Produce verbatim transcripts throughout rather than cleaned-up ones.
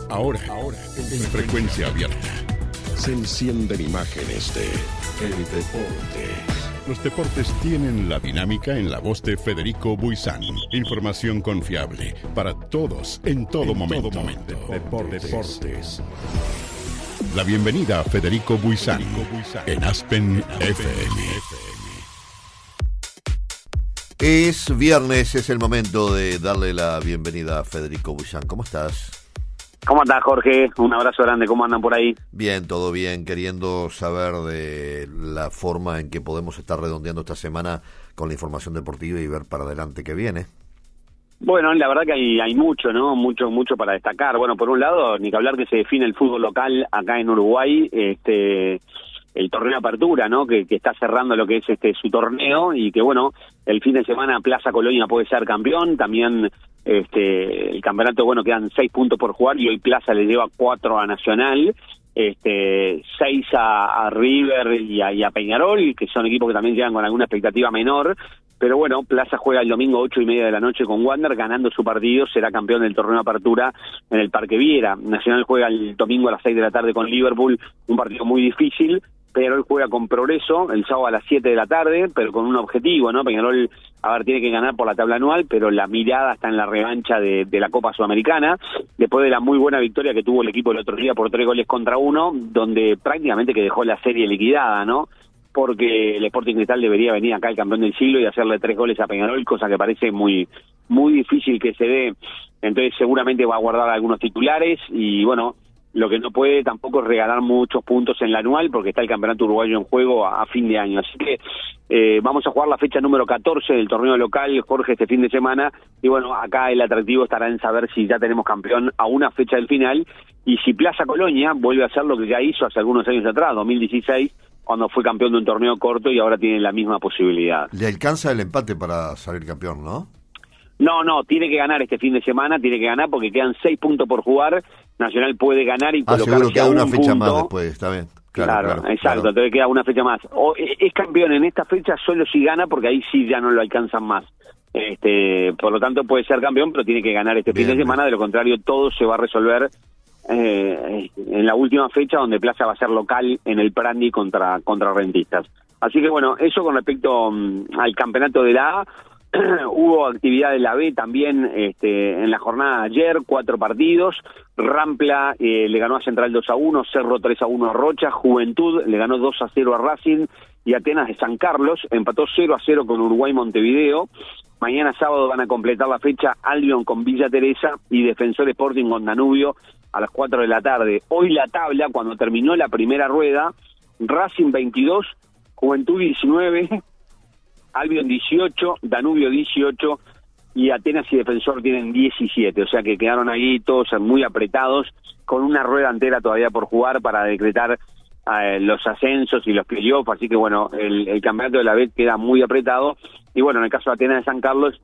Ahora, ahora, en frecuencia abierta. Se encienden imágenes de el deporte. Los deportes tienen la dinámica en la voz de Federico Buisán. Información confiable para todos, en todo en momento. Todo momento. Deportes. Deportes. La bienvenida a Federico Buisán en Aspen F M. Es viernes, es el momento de darle la bienvenida a Federico Buisán. ¿Cómo estás? ¿Cómo estás, Jorge? Un abrazo grande. ¿Cómo andan por ahí? Bien, todo bien. Queriendo saber de la forma en que podemos estar redondeando esta semana con la información deportiva y ver para adelante qué viene. Bueno, la verdad que hay, hay mucho, ¿no? Mucho, mucho para destacar. Bueno, por un lado, ni que hablar que se define el fútbol local acá en Uruguay, este, el torneo de apertura, ¿no? Que, que está cerrando lo que es este su torneo y que, bueno, el fin de semana Plaza Colonia puede ser campeón. También este el campeonato, bueno, quedan seis puntos por jugar y hoy Plaza le lleva cuatro a Nacional, este seis a, a River y a, y a Peñarol, que son equipos que también llegan con alguna expectativa menor. Pero bueno, Plaza juega el domingo ocho y media de la noche con Wander, ganando su partido será campeón del torneo de apertura en el Parque Viera. Nacional juega el domingo a las seis de la tarde con Liverpool, un partido muy difícil, pero él juega con Progreso el sábado a las siete de la tarde, pero con un objetivo, ¿no? Peñarol, a ver, tiene que ganar por la tabla anual, pero la mirada está en la revancha de, de la Copa Sudamericana, después de la muy buena victoria que tuvo el equipo el otro día por tres goles contra uno, donde prácticamente que dejó la serie liquidada, ¿no? Porque el Sporting Cristal debería venir acá el campeón del siglo y hacerle tres goles a Peñarol, cosa que parece muy muy difícil que se dé. Entonces seguramente va a guardar algunos titulares y bueno, lo que no puede tampoco es regalar muchos puntos en la anual porque está el campeonato uruguayo en juego a, a fin de año. Así que eh, vamos a jugar la fecha número catorce del torneo local, Jorge, este fin de semana. Y bueno, acá el atractivo estará en saber si ya tenemos campeón a una fecha del final y si Plaza Colonia vuelve a hacer lo que ya hizo hace algunos años atrás, dos mil dieciséis, cuando fue campeón de un torneo corto y ahora tiene la misma posibilidad. Le alcanza el empate para salir campeón, ¿no? No, no, tiene que ganar este fin de semana, tiene que ganar porque quedan seis puntos por jugar. Nacional puede ganar y ah, colocarse queda a un una fecha punto. más después, está bien. Claro, claro, claro exacto, claro. Entonces queda una fecha más. O, es campeón en esta fecha solo si gana porque ahí sí ya no lo alcanzan más. Este, por lo tanto puede ser campeón, pero tiene que ganar este bien, fin de semana, bien. De lo contrario todo se va a resolver eh, en la última fecha donde Plaza va a ser local en el Prandi contra, contra Rentistas. Así que bueno, eso con respecto um, al campeonato de la A. Hubo actividad de la B también este, en la jornada de ayer, cuatro partidos. Rampla eh, le ganó a Central dos a uno, Cerro tres a uno a Rocha, Juventud le ganó dos a cero a Racing y Atenas de San Carlos empató cero a cero con Uruguay Montevideo. Mañana sábado van a completar la fecha Albion con Villa Teresa y Defensor Sporting con Danubio a las cuatro de la tarde. Hoy la tabla, cuando terminó la primera rueda, Racing veintidós, Juventud diecinueve, Albion dieciocho, Danubio dieciocho y Atenas y Defensor tienen diecisiete, o sea que quedaron ahí todos muy apretados con una rueda entera todavía por jugar para decretar eh, los ascensos y los playoffs, así que bueno, el, el campeonato de la B queda muy apretado y bueno, en el caso de Atenas de San Carlos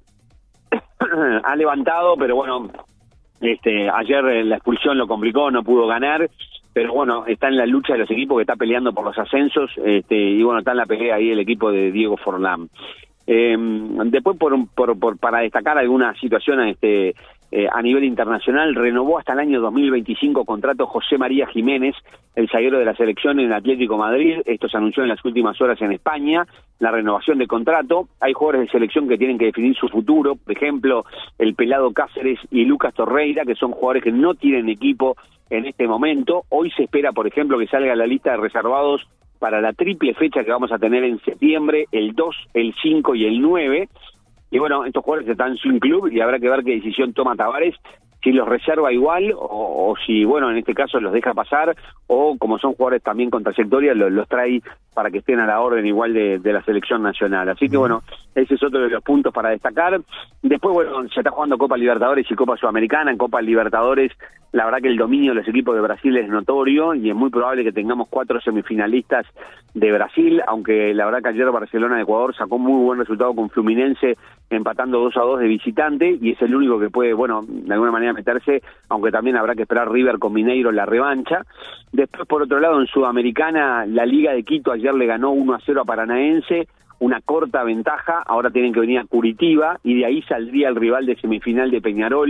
ha levantado, pero bueno, este ayer eh, la expulsión lo complicó, no pudo ganar. Pero bueno, está en la lucha de los equipos que está peleando por los ascensos, este, y bueno, está en la pelea ahí el equipo de Diego Forlán. Eh, después, por, por, por para destacar alguna situación este, eh, a nivel internacional, renovó hasta el año dos mil veinticinco contrato José María Jiménez, el zaguero de la selección en el Atlético Madrid. Esto se anunció en las últimas horas en España, la renovación de contrato. Hay jugadores de selección que tienen que definir su futuro, por ejemplo, el Pelado Cáceres y Lucas Torreira, que son jugadores que no tienen equipo en este momento. Hoy se espera, por ejemplo, que salga la lista de reservados para la triple fecha que vamos a tener en septiembre, el dos, el cinco y el nueve. Y bueno, estos jugadores están sin club y habrá que ver qué decisión toma Tavares, si los reserva igual o, o si, bueno, en este caso los deja pasar o como son jugadores también con trayectoria, los, los trae para que estén a la orden igual de, de la selección nacional. Así que bueno, ese es otro de los puntos para destacar. Después, bueno, se está jugando Copa Libertadores y Copa Sudamericana. En Copa Libertadores, la verdad que el dominio de los equipos de Brasil es notorio y es muy probable que tengamos cuatro semifinalistas de Brasil, aunque la verdad que ayer Barcelona de Ecuador sacó muy buen resultado con Fluminense empatando dos a dos de visitante y es el único que puede, bueno, de alguna manera meterse, aunque también habrá que esperar River con Mineiro en la revancha. Después, por otro lado, en Sudamericana, la Liga de Quito ayer le ganó uno a cero a Paranaense, una corta ventaja, ahora tienen que venir a Curitiba y de ahí saldría el rival de semifinal de Peñarol,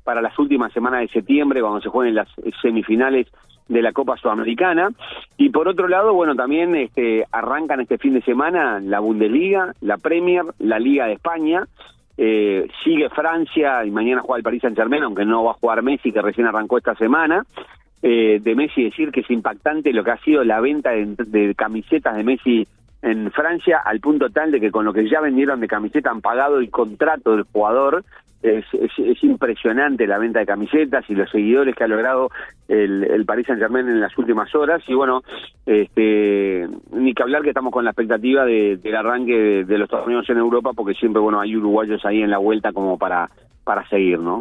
para las últimas semanas de septiembre, cuando se jueguen las semifinales de la Copa Sudamericana. Y por otro lado, bueno, también este, arrancan este fin de semana la Bundesliga, la Premier, la Liga de España, eh, sigue Francia y mañana juega el Paris Saint-Germain, aunque no va a jugar Messi, que recién arrancó esta semana. Eh, de Messi decir que es impactante lo que ha sido la venta de, de camisetas de Messi en Francia, al punto tal de que con lo que ya vendieron de camiseta han pagado el contrato del jugador. Es, es, es impresionante la venta de camisetas y los seguidores que ha logrado el, el Paris Saint-Germain en las últimas horas. Y bueno, este, ni que hablar que estamos con la expectativa de, del arranque de, de los torneos en Europa, porque siempre, bueno, hay uruguayos ahí en la vuelta como para, para seguir, ¿no?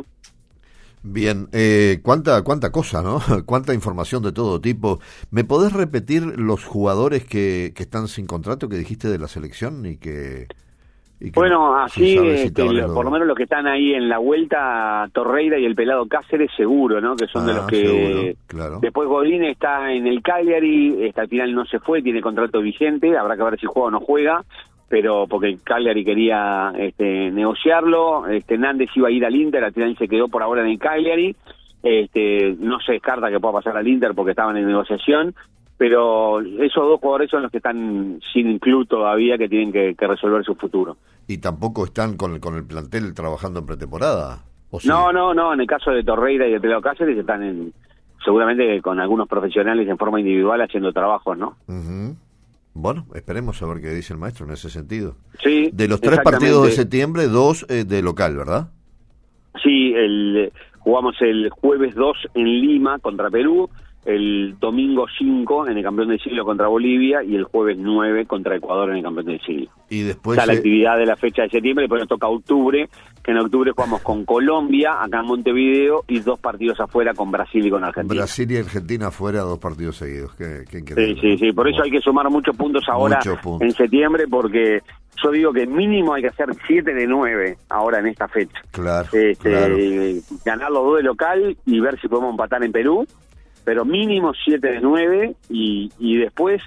Bien, eh, cuánta cuánta cosa, ¿no? Cuánta información de todo tipo. ¿Me podés repetir los jugadores que, que están sin contrato que dijiste de la selección y que... Y que bueno, no, así, si este, lo, por lo menos los que están ahí en la vuelta, Torreira y el pelado Cáceres, seguro, ¿no? Que son ah, de los que... Seguro, claro. Después Godín está en el Cagliari, este, al final no se fue, tiene contrato vigente, habrá que ver si juega o no juega, pero porque el Cagliari quería este, negociarlo. Este, Nández iba a ir al Inter, al final se quedó por ahora en el Cagliari. Este, no se descarta que pueda pasar al Inter porque estaban en negociación, pero esos dos jugadores son los que están sin club todavía, que tienen que, que resolver su futuro. ¿Y tampoco están con el, con el plantel trabajando en pretemporada? ¿O sí? No, no, no, en el caso de Torreira y el pelado Cáceres están en, seguramente con algunos profesionales en forma individual haciendo trabajos, ¿no? Uh-huh. Bueno, esperemos a ver qué dice el maestro en ese sentido. Sí. De los tres partidos de septiembre, dos eh, de local, ¿verdad? Sí, el, jugamos el jueves dos en Lima contra Perú, el domingo cinco en el campeón del siglo contra Bolivia y el jueves nueve contra Ecuador en el campeón del siglo. Y después... Está eh... la actividad de la fecha de septiembre, después nos toca octubre, que en octubre jugamos con Colombia, acá en Montevideo, y dos partidos afuera con Brasil y con Argentina. Brasil y Argentina afuera, dos partidos seguidos. Qué, qué increíble. Sí, sí, sí, por eso hay que sumar muchos puntos ahora muchos puntos. En septiembre, porque yo digo que mínimo hay que hacer siete de nueve ahora en esta fecha. Claro, este, claro. Ganar los dos de local y ver si podemos empatar en Perú, pero mínimo siete de nueve y, y después,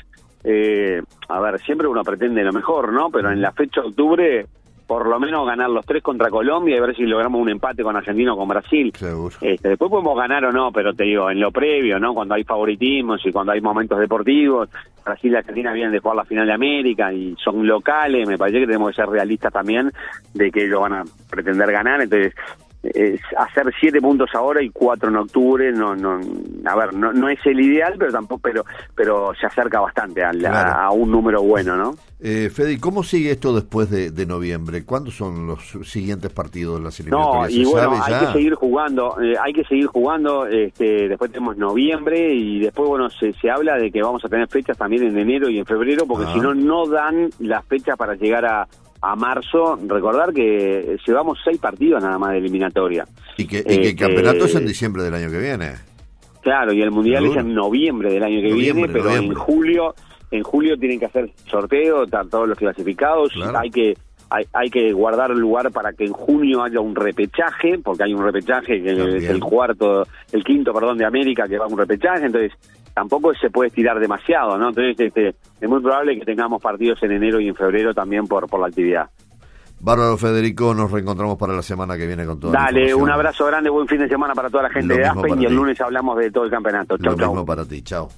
eh, a ver, siempre uno pretende lo mejor, ¿no? Pero en la fecha de octubre, por lo menos ganar los tres contra Colombia y ver si logramos un empate con Argentina o con Brasil. Seguro. Este, después podemos ganar o no, pero te digo, en lo previo, ¿no? Cuando hay favoritismos y cuando hay momentos deportivos, Brasil y Argentina vienen de jugar la final de América y son locales, me parece que tenemos que ser realistas también de que ellos van a pretender ganar, entonces... Es hacer siete puntos ahora y cuatro en octubre, no, no, a ver, no, no es el ideal, pero tampoco, pero, pero se acerca bastante a, la, claro. a un número bueno, ¿no? Eh, Fede, ¿cómo sigue esto después de, de noviembre? ¿Cuándo son los siguientes partidos de las eliminatorias? No, y bueno, hay ya? que seguir jugando, eh, hay que seguir jugando. Este, después tenemos noviembre y después, bueno, se, se habla de que vamos a tener fechas también en enero y en febrero, porque ah. si no, no dan las fechas para llegar a a marzo. Recordar que llevamos seis partidos nada más de eliminatoria. Y que, y que eh, el campeonato eh, es en diciembre del año que viene. Claro, y el mundial Seguro. es en noviembre del año que noviembre, viene, pero noviembre. en julio en julio tienen que hacer sorteo, están todos los clasificados, claro. hay que hay, hay que guardar lugar para que en junio haya un repechaje, porque hay un repechaje que También. es el cuarto, el quinto, perdón, de América, que va a un repechaje, entonces tampoco se puede estirar demasiado, ¿no? Entonces este, es muy probable que tengamos partidos en enero y en febrero también por, por la actividad. Bárbaro, Federico, nos reencontramos para la semana que viene con todo. Dale, un abrazo grande, buen fin de semana para toda la gente Lo de Aspen y el ti. lunes hablamos de todo el campeonato. Chau, Lo chau. mismo para ti, chao.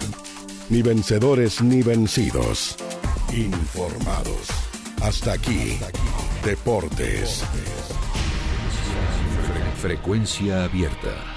Ni vencedores ni vencidos. Informados. Hasta aquí. Deportes. Frecuencia abierta.